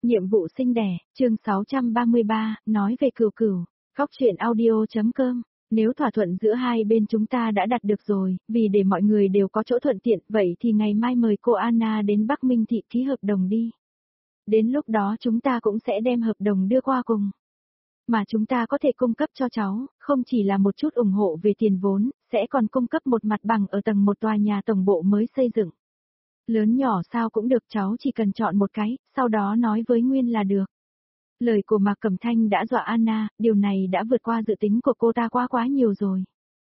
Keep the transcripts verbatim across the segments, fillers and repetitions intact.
Nhiệm vụ sinh đẻ, chương sáu trăm ba mươi ba, nói về cừu cừu, góc truyện audio.com. Nếu thỏa thuận giữa hai bên chúng ta đã đạt được rồi, vì để mọi người đều có chỗ thuận tiện, vậy thì ngày mai mời cô Anna đến Bắc Minh Thị ký hợp đồng đi. Đến lúc đó chúng ta cũng sẽ đem hợp đồng đưa qua cùng. Mà chúng ta có thể cung cấp cho cháu, không chỉ là một chút ủng hộ về tiền vốn, sẽ còn cung cấp một mặt bằng ở tầng một tòa nhà tổng bộ mới xây dựng. Lớn nhỏ sao cũng được, cháu chỉ cần chọn một cái, sau đó nói với Nguyên là được. Lời của Mạc Cẩm Thanh đã dọa Anna, điều này đã vượt qua dự tính của cô ta quá quá nhiều rồi.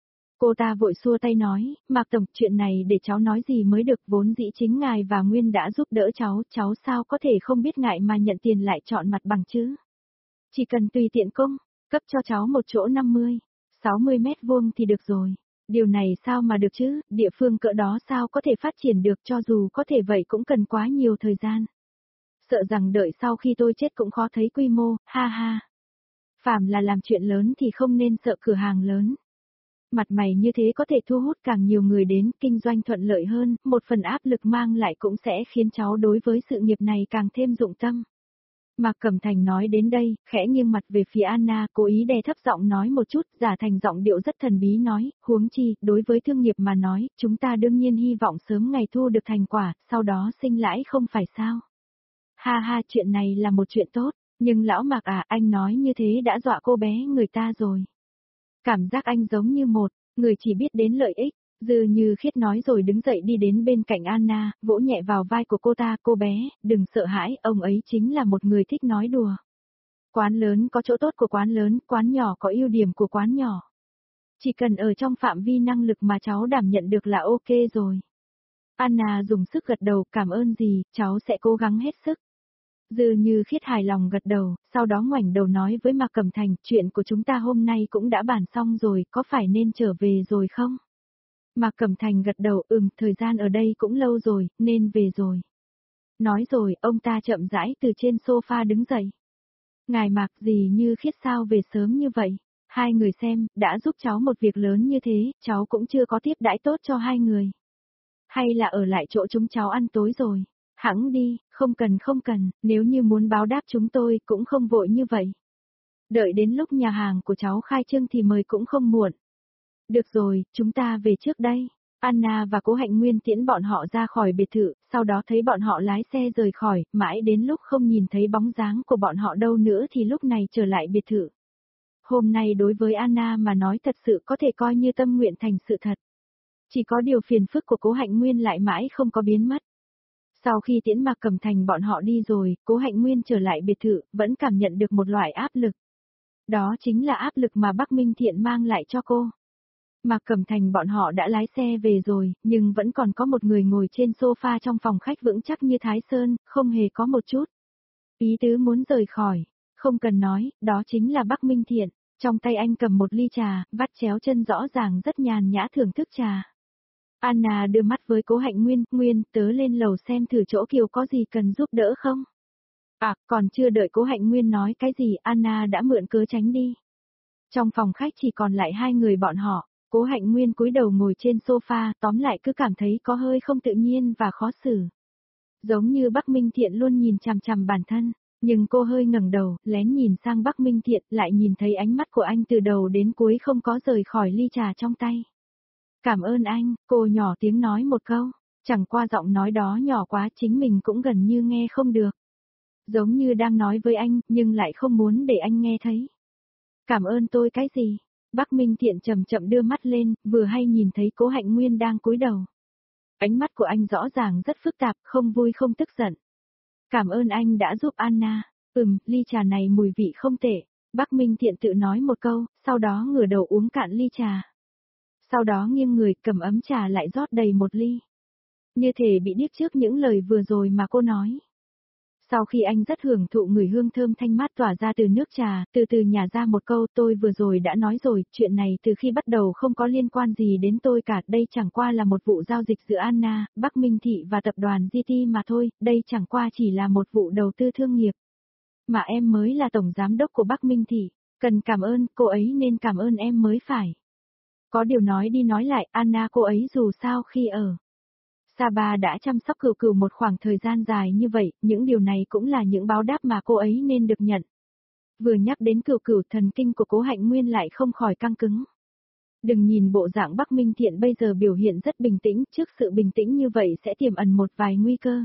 Cô ta vội xua tay nói, Mạc Tổng, chuyện này để cháu nói gì mới được, vốn dĩ chính ngài và Nguyên đã giúp đỡ cháu, cháu sao có thể không biết ngại mà nhận tiền lại chọn mặt bằng chứ. Chỉ cần tùy tiện công, cấp cho cháu một chỗ năm mươi, sáu mươi mét vuông thì được rồi. Điều này sao mà được chứ, địa phương cỡ đó sao có thể phát triển được, cho dù có thể vậy cũng cần quá nhiều thời gian. Sợ rằng đợi sau khi tôi chết cũng khó thấy quy mô, ha ha. Phàm là làm chuyện lớn thì không nên sợ cửa hàng lớn. Mặt mày như thế có thể thu hút càng nhiều người đến, kinh doanh thuận lợi hơn, một phần áp lực mang lại cũng sẽ khiến cháu đối với sự nghiệp này càng thêm dụng tâm. Mạc Cẩm Thành nói đến đây, khẽ nghiêng mặt về phía Anna, cố ý đè thấp giọng nói một chút, giả thành giọng điệu rất thần bí nói, huống chi, đối với thương nghiệp mà nói, chúng ta đương nhiên hy vọng sớm ngày thu được thành quả, sau đó sinh lãi không phải sao. Ha ha, chuyện này là một chuyện tốt, nhưng lão Mạc à, anh nói như thế đã dọa cô bé người ta rồi. Cảm giác anh giống như một người chỉ biết đến lợi ích. Dư Như Khiết nói rồi đứng dậy đi đến bên cạnh Anna, vỗ nhẹ vào vai của cô ta, cô bé, đừng sợ hãi, ông ấy chính là một người thích nói đùa. Quán lớn có chỗ tốt của quán lớn, quán nhỏ có ưu điểm của quán nhỏ. Chỉ cần ở trong phạm vi năng lực mà cháu đảm nhận được là ok rồi. Anna dùng sức gật đầu, cảm ơn gì, cháu sẽ cố gắng hết sức. Dư Như Khiết hài lòng gật đầu, sau đó ngoảnh đầu nói với Mạc Cẩm Thành, chuyện của chúng ta hôm nay cũng đã bàn xong rồi, có phải nên trở về rồi không? Mạc Cẩm Thành gật đầu, ừm, thời gian ở đây cũng lâu rồi, nên về rồi. Nói rồi, ông ta chậm rãi từ trên sofa đứng dậy. Ngài Mạc, gì Như Khiết sao về sớm như vậy? Hai người xem, đã giúp cháu một việc lớn như thế, cháu cũng chưa có tiếp đãi tốt cho hai người. Hay là ở lại chỗ chúng cháu ăn tối rồi? Hẵng đi, không cần không cần, nếu như muốn báo đáp chúng tôi cũng không vội như vậy. Đợi đến lúc nhà hàng của cháu khai trương thì mời cũng không muộn. Được rồi, chúng ta về trước đây. Anna và Cố Hạnh Nguyên tiễn bọn họ ra khỏi biệt thự, sau đó thấy bọn họ lái xe rời khỏi, mãi đến lúc không nhìn thấy bóng dáng của bọn họ đâu nữa thì lúc này trở lại biệt thự. Hôm nay đối với Anna mà nói thật sự có thể coi như tâm nguyện thành sự thật. Chỉ có điều phiền phức của Cố Hạnh Nguyên lại mãi không có biến mất. Sau khi tiễn Mạc Cẩm Thành bọn họ đi rồi, Cố Hạnh Nguyên trở lại biệt thự, vẫn cảm nhận được một loại áp lực. Đó chính là áp lực mà Bắc Minh Thiện mang lại cho cô. Mạc Cẩm Thành bọn họ đã lái xe về rồi, nhưng vẫn còn có một người ngồi trên sofa trong phòng khách vững chắc như Thái Sơn, không hề có một chút ý tứ muốn rời khỏi. Không cần nói, đó chính là Bắc Minh Thiện. Trong tay anh cầm một ly trà, vắt chéo chân rõ ràng rất nhàn nhã thưởng thức trà. Anna đưa mắt với Cố Hạnh Nguyên, Nguyên, tớ lên lầu xem thử chỗ Kiều có gì cần giúp đỡ không? À, còn chưa đợi Cố Hạnh Nguyên nói cái gì, Anna đã mượn cớ tránh đi. Trong phòng khách chỉ còn lại hai người bọn họ. Cố Hạnh Nguyên cúi đầu ngồi trên sofa, tóm lại cứ cảm thấy có hơi không tự nhiên và khó xử. Giống như Bắc Minh Thiện luôn nhìn chằm chằm bản thân, nhưng cô hơi ngẩng đầu, lén nhìn sang Bắc Minh Thiện, lại nhìn thấy ánh mắt của anh từ đầu đến cuối không có rời khỏi ly trà trong tay. Cảm ơn anh, cô nhỏ tiếng nói một câu, chẳng qua giọng nói đó nhỏ quá chính mình cũng gần như nghe không được. Giống như đang nói với anh, nhưng lại không muốn để anh nghe thấy. Cảm ơn tôi cái gì? Bắc Minh Thiện chậm chậm đưa mắt lên, vừa hay nhìn thấy Cố Hạnh Nguyên đang cúi đầu. Ánh mắt của anh rõ ràng rất phức tạp, không vui không tức giận. Cảm ơn anh đã giúp Anna. Ừm, ly trà này mùi vị không tệ. Bắc Minh Thiện tự nói một câu, sau đó ngửa đầu uống cạn ly trà. Sau đó nghiêng người cầm ấm trà lại rót đầy một ly. Như thể bị điếc trước những lời vừa rồi mà cô nói. Sau khi anh rất hưởng thụ mùi hương thơm thanh mát tỏa ra từ nước trà, từ từ nhả ra một câu, tôi vừa rồi đã nói rồi, chuyện này từ khi bắt đầu không có liên quan gì đến tôi cả, đây chẳng qua là một vụ giao dịch giữa Anna, Bắc Minh Thị và tập đoàn giê tê mà thôi, đây chẳng qua chỉ là một vụ đầu tư thương nghiệp. Mà em mới là tổng giám đốc của Bắc Minh Thị, cần cảm ơn, cô ấy nên cảm ơn em mới phải. Có điều nói đi nói lại, Anna cô ấy dù sao khi ở Sapa đã chăm sóc Cửu Cửu một khoảng thời gian dài như vậy, những điều này cũng là những báo đáp mà cô ấy nên được nhận. Vừa nhắc đến Cửu Cửu, thần kinh của Cố Hạnh Nguyên lại không khỏi căng cứng. Đừng nhìn bộ dạng Bắc Minh Thiện bây giờ biểu hiện rất bình tĩnh, trước sự bình tĩnh như vậy sẽ tiềm ẩn một vài nguy cơ.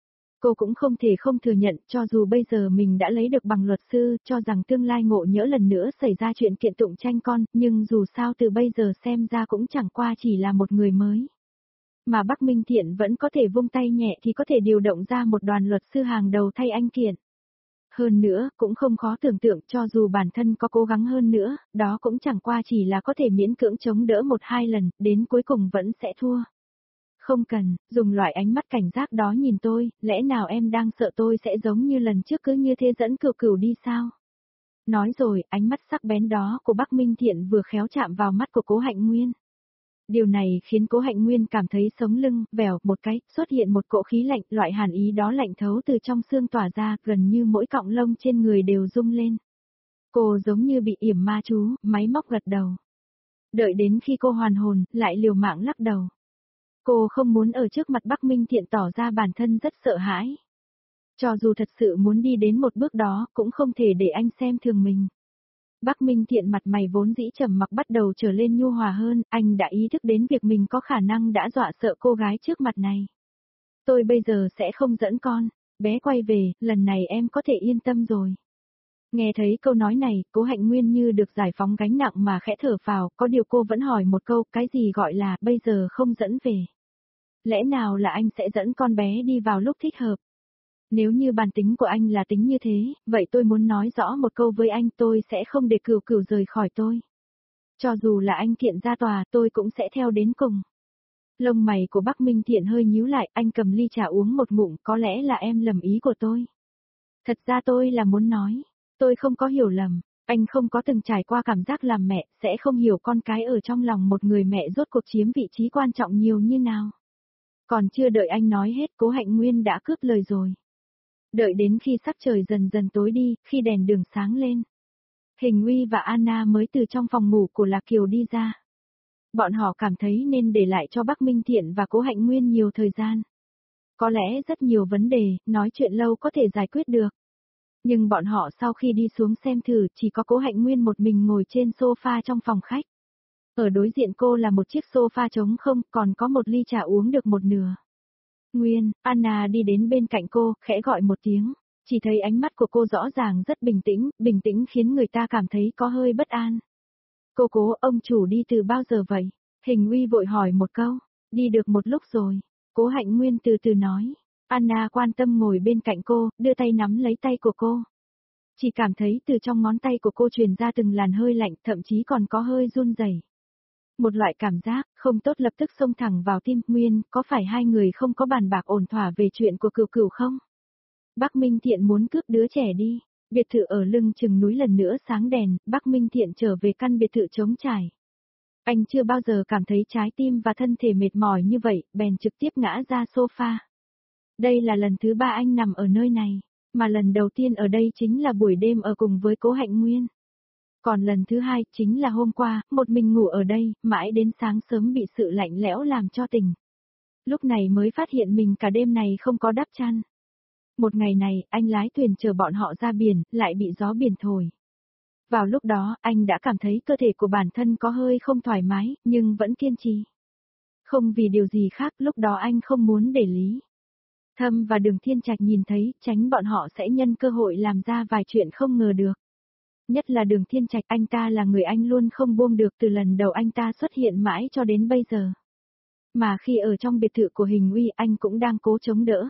Cô cũng không thể không thừa nhận, cho dù bây giờ mình đã lấy được bằng luật sư, cho rằng tương lai ngộ nhỡ lần nữa xảy ra chuyện kiện tụng tranh con, nhưng dù sao từ bây giờ xem ra cũng chẳng qua chỉ là một người mới. Mà Bắc Minh Thiện vẫn có thể vung tay nhẹ thì có thể điều động ra một đoàn luật sư hàng đầu thay anh kiện. Hơn nữa, cũng không khó tưởng tượng cho dù bản thân có cố gắng hơn nữa, đó cũng chẳng qua chỉ là có thể miễn cưỡng chống đỡ một hai lần, đến cuối cùng vẫn sẽ thua. Không cần, dùng loại ánh mắt cảnh giác đó nhìn tôi, lẽ nào em đang sợ tôi sẽ giống như lần trước cứ như thế dẫn Cửu Cửu đi sao? Nói rồi, ánh mắt sắc bén đó của Bắc Minh Thiện vừa khéo chạm vào mắt của Cố Hạnh Nguyên. Điều này khiến Cố Hạnh Nguyên cảm thấy sống lưng, vèo, một cái, xuất hiện một cỗ khí lạnh, loại hàn ý đó lạnh thấu từ trong xương tỏa ra, gần như mỗi cọng lông trên người đều rung lên. Cô giống như bị yểm ma chú, máy móc gật đầu. Đợi đến khi cô hoàn hồn, lại liều mạng lắc đầu. Cô không muốn ở trước mặt Bắc Minh Thiện tỏ ra bản thân rất sợ hãi. Cho dù thật sự muốn đi đến một bước đó, cũng không thể để anh xem thường mình. Bắc Minh Thiện mặt mày vốn dĩ trầm mặc bắt đầu trở lên nhu hòa hơn, anh đã ý thức đến việc mình có khả năng đã dọa sợ cô gái trước mặt này. Tôi bây giờ sẽ không dẫn con, bé quay về, lần này em có thể yên tâm rồi. Nghe thấy câu nói này, Cố Hạnh Nguyên như được giải phóng gánh nặng mà khẽ thở phào, có điều cô vẫn hỏi một câu, cái gì gọi là bây giờ không dẫn về. Lẽ nào là anh sẽ dẫn con bé đi vào lúc thích hợp? Nếu như bản tính của anh là tính như thế, vậy tôi muốn nói rõ một câu với anh, tôi sẽ không để Cửu Cửu rời khỏi tôi. Cho dù là anh kiện ra tòa, tôi cũng sẽ theo đến cùng. Lông mày của Bắc Minh Thiện hơi nhíu lại, anh cầm ly trà uống một ngụm, có lẽ là em lầm ý của tôi. Thật ra tôi là muốn nói, tôi không có hiểu lầm, anh không có từng trải qua cảm giác làm mẹ, sẽ không hiểu con cái ở trong lòng một người mẹ rốt cuộc chiếm vị trí quan trọng nhiều như nào. Còn chưa đợi anh nói hết, Cố Hạnh Nguyên đã cướp lời rồi. Đợi đến khi sắc trời dần dần tối đi, khi đèn đường sáng lên. Hình Uy và Anna mới từ trong phòng ngủ của Lạc Kiều đi ra. Bọn họ cảm thấy nên để lại cho Bắc Minh Thiện và Cố Hạnh Nguyên nhiều thời gian. Có lẽ rất nhiều vấn đề, nói chuyện lâu có thể giải quyết được. Nhưng bọn họ sau khi đi xuống xem thử, chỉ có Cố Hạnh Nguyên một mình ngồi trên sofa trong phòng khách. Ở đối diện cô là một chiếc sofa trống không, còn có một ly trà uống được một nửa. Nguyên, Anna đi đến bên cạnh cô, khẽ gọi một tiếng. Chỉ thấy ánh mắt của cô rõ ràng rất bình tĩnh, bình tĩnh khiến người ta cảm thấy có hơi bất an. Cô Cố, ông chủ đi từ bao giờ vậy? Hình Uy vội hỏi một câu. Đi được một lúc rồi. Cố Hạnh Nguyên từ từ nói. Anna quan tâm ngồi bên cạnh cô, đưa tay nắm lấy tay của cô. Chỉ cảm thấy từ trong ngón tay của cô truyền ra từng làn hơi lạnh, thậm chí còn có hơi run rẩy. Một loại cảm giác không tốt lập tức xông thẳng vào tim. Nguyên, có phải hai người không có bàn bạc ổn thỏa về chuyện của Cửu Cửu không? Bắc Minh Thiện muốn cướp đứa trẻ đi. Biệt thự ở lưng chừng núi lần nữa sáng đèn, Bắc Minh Thiện trở về căn biệt thự trống trải. Anh chưa bao giờ cảm thấy trái tim và thân thể mệt mỏi như vậy, bèn trực tiếp ngã ra sofa. Đây là lần thứ ba anh nằm ở nơi này, mà lần đầu tiên ở đây chính là buổi đêm ở cùng với Cố Hạnh Nguyên. Còn lần thứ hai chính là hôm qua, một mình ngủ ở đây, mãi đến sáng sớm bị sự lạnh lẽo làm cho tỉnh. Lúc này mới phát hiện mình cả đêm này không có đắp chăn. Một ngày này, anh lái thuyền chờ bọn họ ra biển, lại bị gió biển thổi. Vào lúc đó, anh đã cảm thấy cơ thể của bản thân có hơi không thoải mái, nhưng vẫn kiên trì. Không vì điều gì khác, lúc đó anh không muốn để Lý Thâm và Đường Thiên Trạch nhìn thấy, tránh bọn họ sẽ nhân cơ hội làm ra vài chuyện không ngờ được. Nhất là Đường Thiên Trạch, anh ta là người anh luôn không buông được từ lần đầu anh ta xuất hiện mãi cho đến bây giờ. Mà khi ở trong biệt thự của Hình Uy, anh cũng đang cố chống đỡ.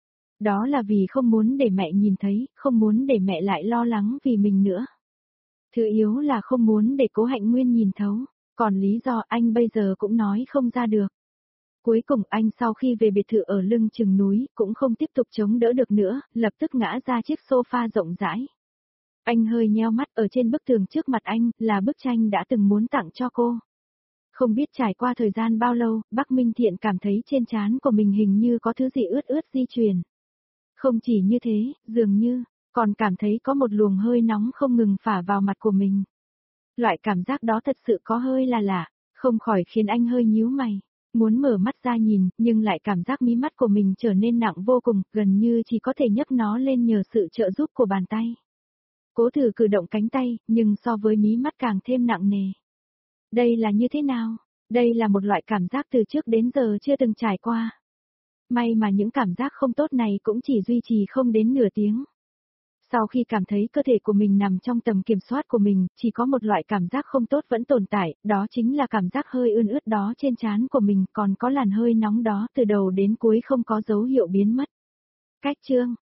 Đó là vì không muốn để mẹ nhìn thấy, không muốn để mẹ lại lo lắng vì mình nữa. Thứ yếu là không muốn để Cố Hạnh Nguyên nhìn thấu, còn lý do anh bây giờ cũng nói không ra được. Cuối cùng anh sau khi về biệt thự ở lưng chừng núi, cũng không tiếp tục chống đỡ được nữa, lập tức ngã ra chiếc sofa rộng rãi. Anh hơi nheo mắt, ở trên bức tường trước mặt anh, là bức tranh đã từng muốn tặng cho cô. Không biết trải qua thời gian bao lâu, Bắc Minh Thiện cảm thấy trên trán của mình hình như có thứ gì ướt ướt di chuyển. Không chỉ như thế, dường như, còn cảm thấy có một luồng hơi nóng không ngừng phả vào mặt của mình. Loại cảm giác đó thật sự có hơi là lạ, không khỏi khiến anh hơi nhíu mày. Muốn mở mắt ra nhìn, nhưng lại cảm giác mí mắt của mình trở nên nặng vô cùng, gần như chỉ có thể nhấc nó lên nhờ sự trợ giúp của bàn tay. Cố thử cử động cánh tay, nhưng so với mí mắt càng thêm nặng nề. Đây là như thế nào? Đây là một loại cảm giác từ trước đến giờ chưa từng trải qua. May mà những cảm giác không tốt này cũng chỉ duy trì không đến nửa tiếng. Sau khi cảm thấy cơ thể của mình nằm trong tầm kiểm soát của mình, chỉ có một loại cảm giác không tốt vẫn tồn tại, đó chính là cảm giác hơi ươn ướt đó trên trán của mình, còn có làn hơi nóng đó từ đầu đến cuối không có dấu hiệu biến mất. Cách chương